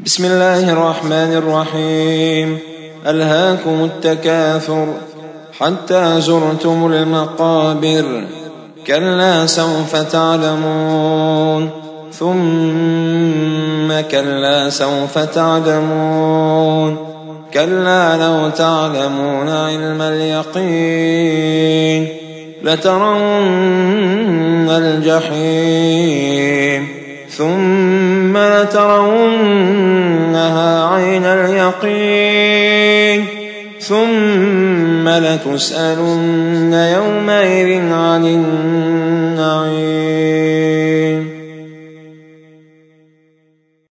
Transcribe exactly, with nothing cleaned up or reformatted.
بسم الله الرحمن الرحيم. ألهاكم التكاثر حتى زرتم المقابر، كلا سوف تعلمون ثم كلا سوف تعلمون، كلا لو تعلمون علم اليقين لترون الجحيم ثم لترونها عين اليقين ثم لتسألن يومئذ عن النعيم.